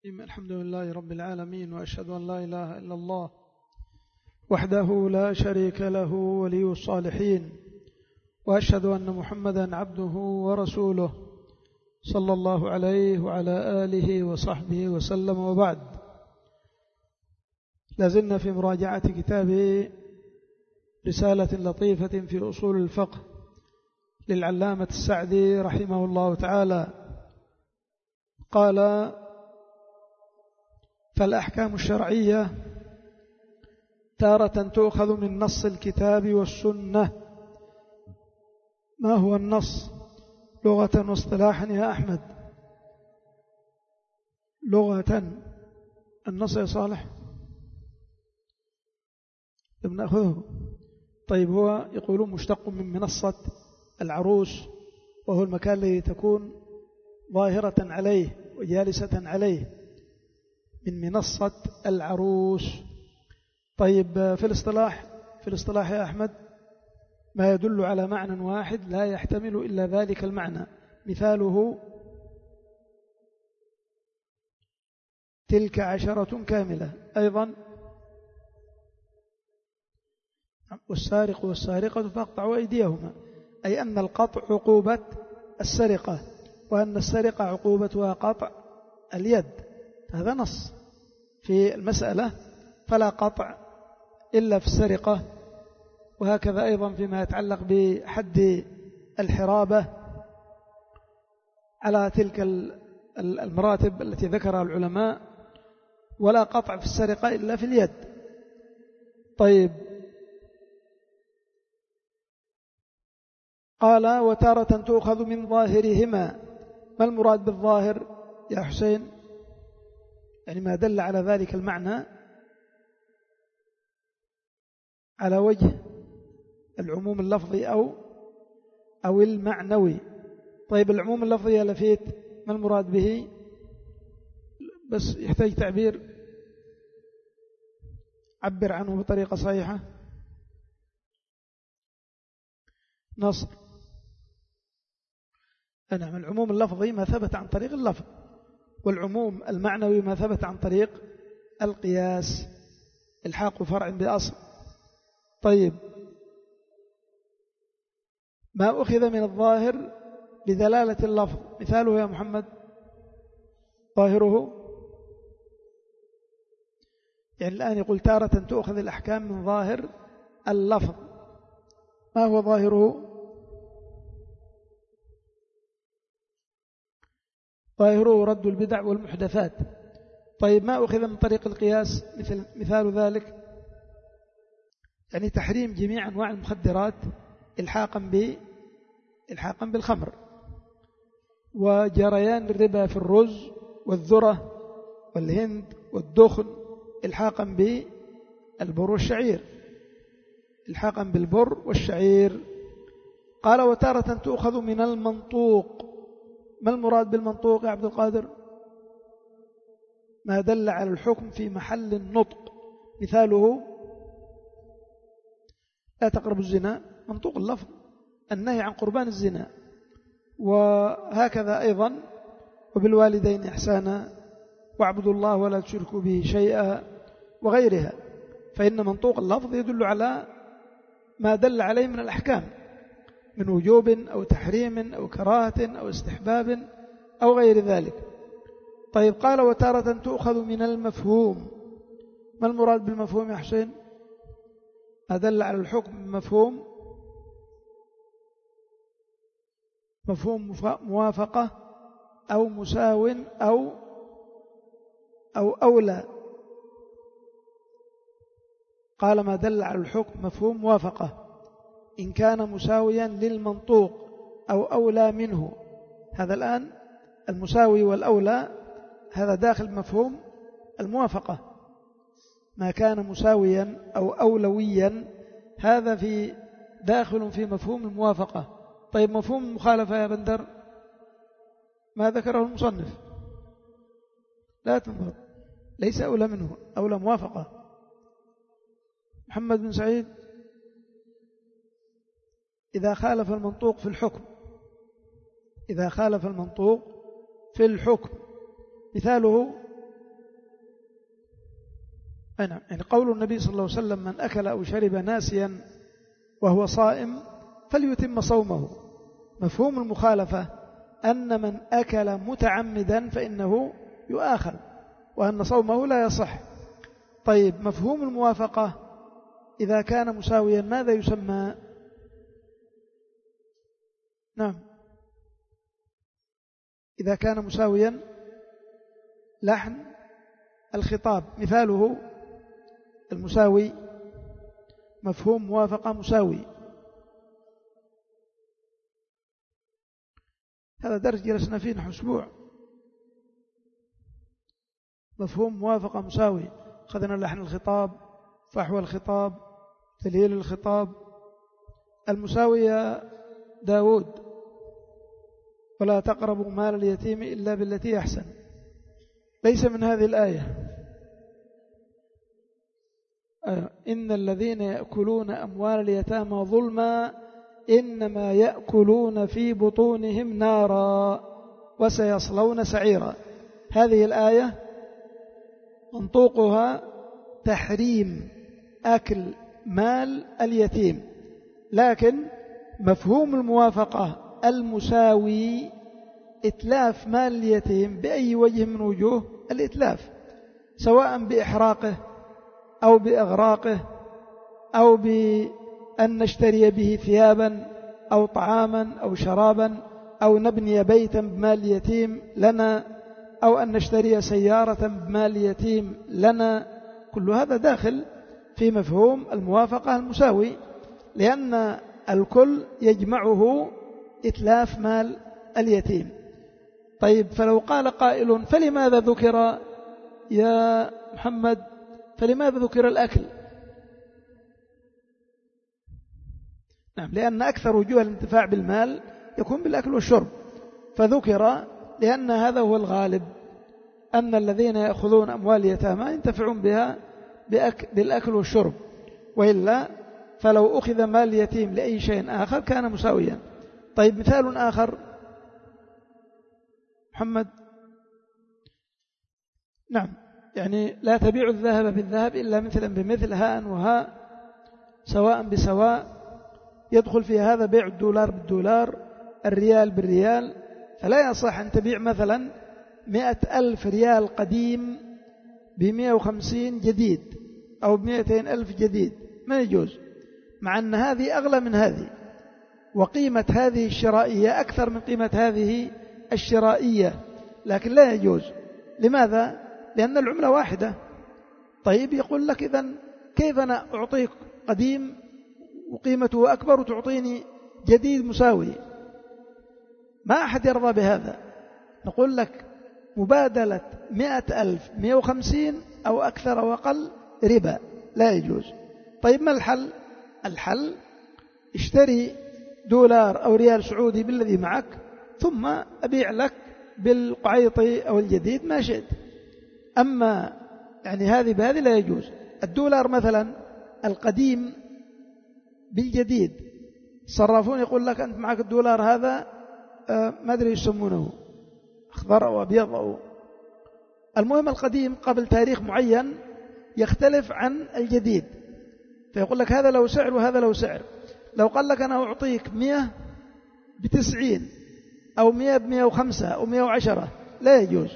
الحمد لله رب العالمين، وأشهد أن لا إله إلا الله وحده لا شريك له ولي الصالحين، وأشهد أن محمدا عبده ورسوله صلى الله عليه وعلى آله وصحبه وسلم. وبعد، لازلنا في مراجعة كتاب رسالة لطيفة في أصول الفقه للعلامة السعدي رحمه الله تعالى. قال: فالأحكام الشرعية تارة تؤخذ من نص الكتاب والسنة. ما هو النص لغة واصطلاحا يا أحمد؟ لغة النص يا صالح لم نأخذه. طيب، هو يقولون مشتق من منصة العروس، وهو المكان الذي تكون ظاهرة عليه وجالسة عليه، من منصة العروس. طيب، في الاصطلاح يا أحمد ما يدل على معنى واحد لا يحتمل إلا ذلك المعنى. مثاله: تلك 10 كاملة. أيضا: والسارق والسارقة فاقطعوا أيديهما، أي أن القطع عقوبة السرقة، وأن السرقة عقوبتها قطع اليد. هذا نص في المسألة، فلا قطع إلا في السرقة. وهكذا أيضا فيما يتعلق بحد الحرابة على تلك المراتب التي ذكرها العلماء، ولا قطع في السرقة إلا في اليد. طيب، قال: وتارة تؤخذ من ظاهرهما. ما المراد بالظاهر يا حسين؟ يعني ما دل على ذلك المعنى على وجه العموم اللفظي أو المعنوي. طيب، العموم اللفظي يا لفيت ما المراد به؟ بس يحتاج تعبير، عبر عنه بطريقة صحيحة. نصر. نعم، العموم اللفظي ما ثبت عن طريق اللفظ، والعموم المعنوي ما ثبت عن طريق القياس، الحاق فرع بأصل. طيب، ما أخذ من الظاهر بدلالة اللفظ، مثاله يا محمد؟ ظاهره يعني الآن يقول تارة تؤخذ الأحكام من ظاهر اللفظ. ما هو ظاهره؟ ظاهره رد البدع والمحدثات. طيب، ما أخذ من طريق القياس؟ مثال ذلك يعني تحريم جميع أنواع المخدرات إلحاقا بالخمر، وجريان الربا في الرز والذرة والهند والدخن إلحاقا بالبر والشعير، إلحاقا بالبر والشعير. قال: وتارة تؤخذ من المنطوق. ما المراد بالمنطوق يا عبد القادر؟ ما دل على الحكم في محل النطق. مثاله: لا تقربوا الزنا، منطوق اللفظ النهي عن قربان الزنا. وهكذا أيضا: وبالوالدين إحسانا، واعبدوا الله ولا تشركوا به شيئا، وغيرها. فإن منطوق اللفظ يدل على ما دل عليه من الأحكام من وجوب أو تحريم أو كراهة أو استحباب أو غير ذلك. طيب، قال: وتارة تؤخذ من المفهوم. ما المراد بالمفهوم يا حسين؟ ما دل على الحكم بمفهوم موافقة أو مساو أو أولى. قال: ما دل على الحكم مفهوم موافقة إن كان مساويا للمنطوق أو أولى منه. هذا الآن المساوي والأولى هذا داخل مفهوم الموافقة. ما كان مساويا أو أولويا هذا داخل في مفهوم الموافقة. طيب، مفهوم المخالفة يا بندر ما ذكره المصنف؟ لا تنظر، ليس أولى منه، أولى موافقة. محمد بن سعيد: إذا خالف المنطوق في الحكم، إذا خالف المنطوق في الحكم. مثاله نعم، يعني قول النبي صلى الله عليه وسلم: من أكل أو شرب ناسيا وهو صائم فليتم صومه. مفهوم المخالفة أن من أكل متعمدا فإنه يؤاخذ، وأن صومه لا يصح. طيب، مفهوم الموافقة إذا كان مساويا ماذا يسمى؟ نعم، إذا كان مساويا لحن الخطاب، مثاله المساوي، مفهوم موافقة مساوي. هذا درس جلسنا فيه نحو أسبوع. مفهوم موافقة مساوي، أخذنا لحن الخطاب، فحوى الخطاب، تليل الخطاب. المساوي يا داود: ولا تقربوا مال اليتيم إلا بالتي أحسن، ليس من هذه الآية. إن الذين يأكلون أموال اليتامى ظلما إنما يأكلون في بطونهم نارا وسيصلون سعيرا. هذه الآية منطوقها تحريم أكل مال اليتيم، لكن مفهوم الموافقة المساوي إتلاف مال اليتيم بأي وجه من وجوه الإتلاف، سواء بإحراقه أو بإغراقه أو بأن نشتري به ثيابا أو طعاما أو شرابا أو نبني بيتا بمال اليتيم لنا أو أن نشتري سيارة بمال اليتيم لنا. كل هذا داخل في مفهوم الموافقة المساوي، لأن الكل يجمعه إتلاف مال اليتيم. طيب، فلو قال قائل: فلماذا ذكر يا محمد، فلماذا ذكر الأكل؟ نعم، لأن أكثر وجوه الانتفاع بالمال يكون بالأكل والشرب، فذكر لأن هذا هو الغالب، أن الذين يأخذون أموال اليتامى ينتفعون بها بالأكل والشرب، وإلا فلو أخذ مال اليتيم لأي شيء آخر كان مساويا. طيب، مثال آخر محمد. نعم، يعني لا تبيع الذهب بالذهب إلا مثلا بمثل، هاء وهاء سواء بسواء، يدخل في هذا بيع الدولار بالدولار، الريال بالريال. فلا يصح أن تبيع مثلا 100,000 ريال قديم ب150 جديد أو ب200,000 جديد، ما يجوز، مع أن هذه أغلى من هذه، وقيمة هذه الشرائية أكثر من قيمة هذه الشرائية، لكن لا يجوز. لماذا؟ لأن العملة واحدة. طيب، يقول لك: إذن كيف أنا أعطيك قديم وقيمته أكبر وتعطيني جديد مساوي؟ ما أحد يرضى بهذا. نقول لك: مبادلة 100,000 150 أو أكثر وأقل ربا، لا يجوز. طيب، ما الحل؟ الحل: اشتري دولار أو ريال سعودي بالذي معك، ثم أبيع لك بالقعيطي أو الجديد ما شئت. أما يعني هذه بهذه لا يجوز. الدولار مثلا القديم بالجديد، الصرافون يقول لك: أنت معك الدولار هذا ما أدري يسمونه، أخضر أو أبيض أو المهم القديم قبل تاريخ معين يختلف عن الجديد، فيقول لك هذا له سعر وهذا له سعر. لو قال لك: أنا أعطيك 100 ب90 أو 100 ب105 أو 110 لا يجوز.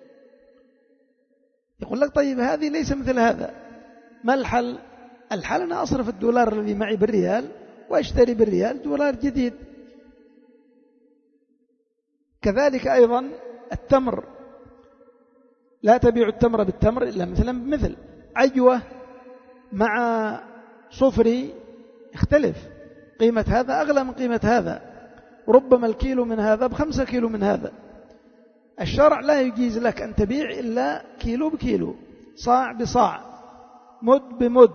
يقول لك: طيب، هذه ليس مثل هذا، ما الحل؟ الحل أنا أصرف الدولار الذي معي بالريال وأشتري بالريال دولار جديد. كذلك أيضا التمر، لا تبيع التمر بالتمر إلا مثلا بمثل. عجوة مع صفري يختلف، قيمة هذا أغلى من قيمة هذا، ربما الكيلو من هذا ب5 كيلو من هذا. الشرع لا يجيز لك أن تبيع إلا كيلو بكيلو، صاع بصاع، مد بمد،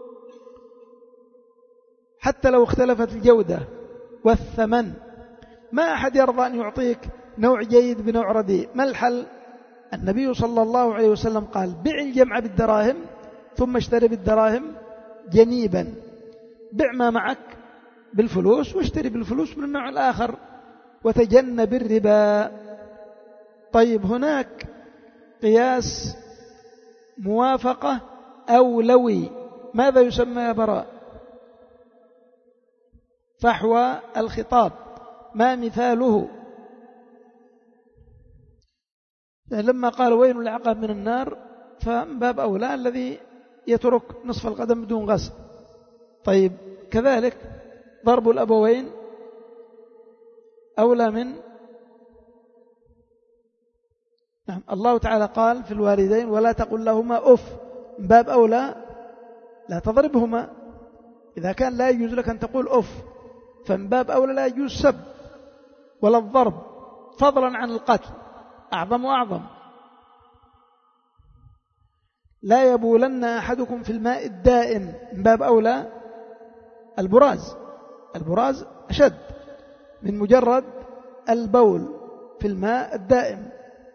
حتى لو اختلفت الجودة والثمن. ما أحد يرضى أن يعطيك نوع جيد بنوع رديء. ما الحل؟ النبي صلى الله عليه وسلم قال: بع الجمع بالدراهم ثم اشتري بالدراهم جنيبا. بع ما معك بالفلوس واشتري بالفلوس من النوع الآخر، وتجنب الربا. طيب، هناك قياس موافقة أولوي. ماذا يسمى يا براء؟ فحوى الخطاب. ما مثاله؟ لما قال وين العقاب من النار، فمن باب أولى الذي يترك نصف القدم بدون غسل. طيب كذلك ضرب الأبوين أولى من نعم. الله تعالى قال في الوالدين ولا تقل لهما أف، من باب أولى لا تضربهما. إذا كان لا يجوز لك أن تقول أف، فمن باب أولى لا يجوز سب ولا الضرب، فضلا عن القتل، أعظم وأعظم. لا يبولن أحدكم في الماء الدائم، من باب أولى البراز. البراز أشد من مجرد البول في الماء الدائم.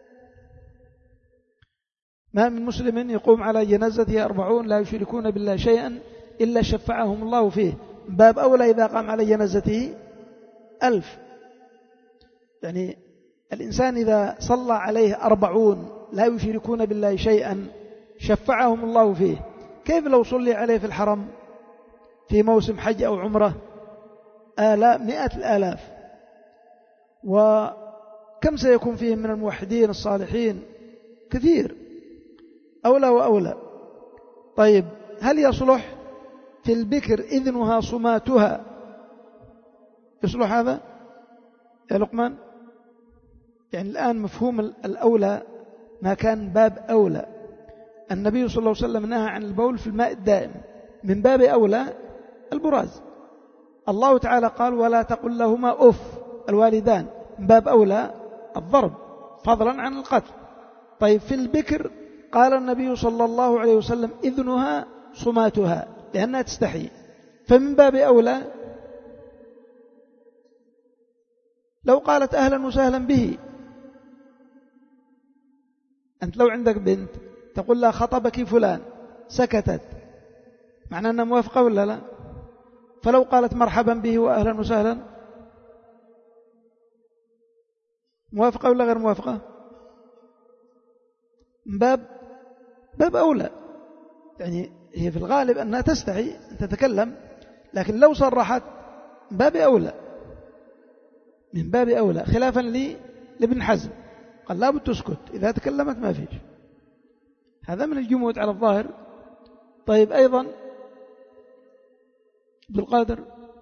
ما من مسلم يقوم على جنازته 40 لا يشركون بالله شيئا إلا شفعهم الله فيه، من باب أولى إذا قام على جنازته 1000. يعني الإنسان إذا صلى عليه 40 لا يشركون بالله شيئا شفعهم الله فيه، كيف لو صلي عليه في الحرم في موسم حج أو عمرة مئة الآلاف؟ وكم سيكون فيهم من الموحدين الصالحين؟ كثير. أولى وأولى. طيب هل يصلح في البكر إذنها صماتها؟ يصلح هذا يا لقمان؟ يعني الآن مفهوم الأولى ما كان باب أولى. النبي صلى الله عليه وسلم نهى عن البول في الماء الدائم، من باب أولى البراز. الله تعالى قال ولا تقل لهما أف، الوالدان، من باب أولى الضرب، فضلا عن القتل. طيب في البكر قال النبي صلى الله عليه وسلم إذنها صماتها، لأنها تستحي، فمن باب أولى لو قالت أهلا وسهلا به. أنت لو عندك بنت تقول لها خطبك فلان، سكتت، معنى أنها موافقة ولا لا؟ فلو قالت مرحبا به وأهلا وسهلا، موافقة ولا غير موافقة؟ من باب أولى. يعني هي في الغالب أنها تستحي أن تتكلم، لكن لو صرحت من باب أولى، من باب أولى، خلافا لابن حزم قال لا بد تسكت، إذا تكلمت ما فيش. هذا من الجمود على الظاهر. طيب أيضا ابن القادر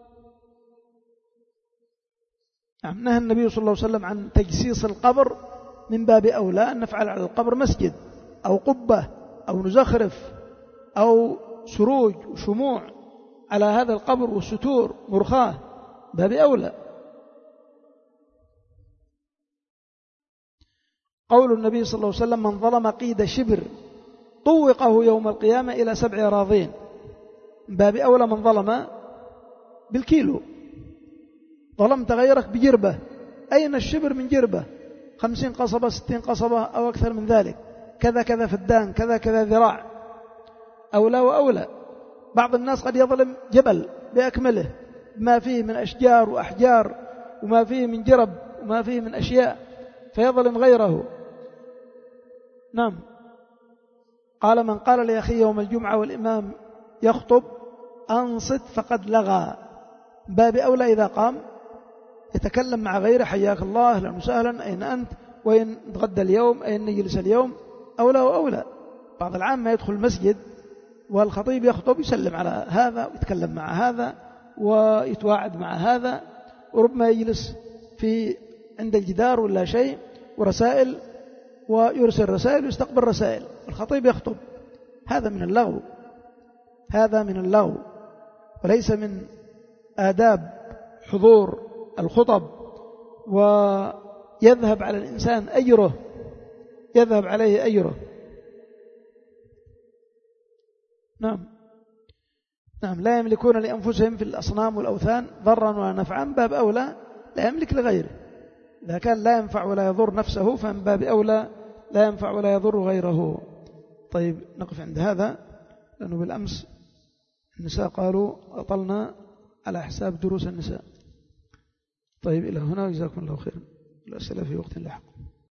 نهى النبي صلى الله عليه وسلم عن تجسيس القبر، من باب أولى أن نفعل على القبر مسجد أو قبة أو نزخرف أو سروج وشموع على هذا القبر والستور مرخاه، باب أولى. قول النبي صلى الله عليه وسلم من ظلم قيد شبر طوقه يوم القيامة إلى 7 أراضين، من باب أولى من ظلم بالكيلو. ظلمت غيرك بجربة، أين الشبر من جربة؟ 50 قصبة 60 قصبة أو أكثر من ذلك، كذا كذا فدان، كذا كذا ذراع. أولى وأولى. بعض الناس قد يظلم جبل بأكمله، ما فيه من أشجار وأحجار وما فيه من جرب وما فيه من أشياء، فيظلم غيره. نعم. قال من قال لأخي يوم الجمعة والإمام يخطب أنصت فقد لغى، باب أولى إذا قام يتكلم مع غيره، حياك الله، أهلا وسهلا، أين أنت، وين نتغدى اليوم، أين نجلس اليوم، أولى وأولى. بعض العام ما يدخل المسجد والخطيب يخطب يسلم على هذا ويتكلم مع هذا ويتواعد مع هذا، وربما يجلس عند الجدار ولا شيء ورسائل، ويرسل رسائل ويستقبل رسائل، الخطيب يخطب. هذا من اللغو، هذا من اللغو، وليس من آداب حضور الخطب. ويذهب على الإنسان أجره، يذهب عليه أجره. نعم. لا يملكون لأنفسهم في الأصنام والأوثان ضرا ولا نفعا، باب أولى لا يملك لغيره. إذا كان لا ينفع ولا يضر نفسه فمن باب أولى لا ينفع ولا يضر غيره. طيب نقف عند هذا، لأنه بالأمس النساء قالوا أطلنا على حساب دروس النساء. طيب إلى هنا، جزاكم الله خيرا. الأسئلة في وقت لاحق.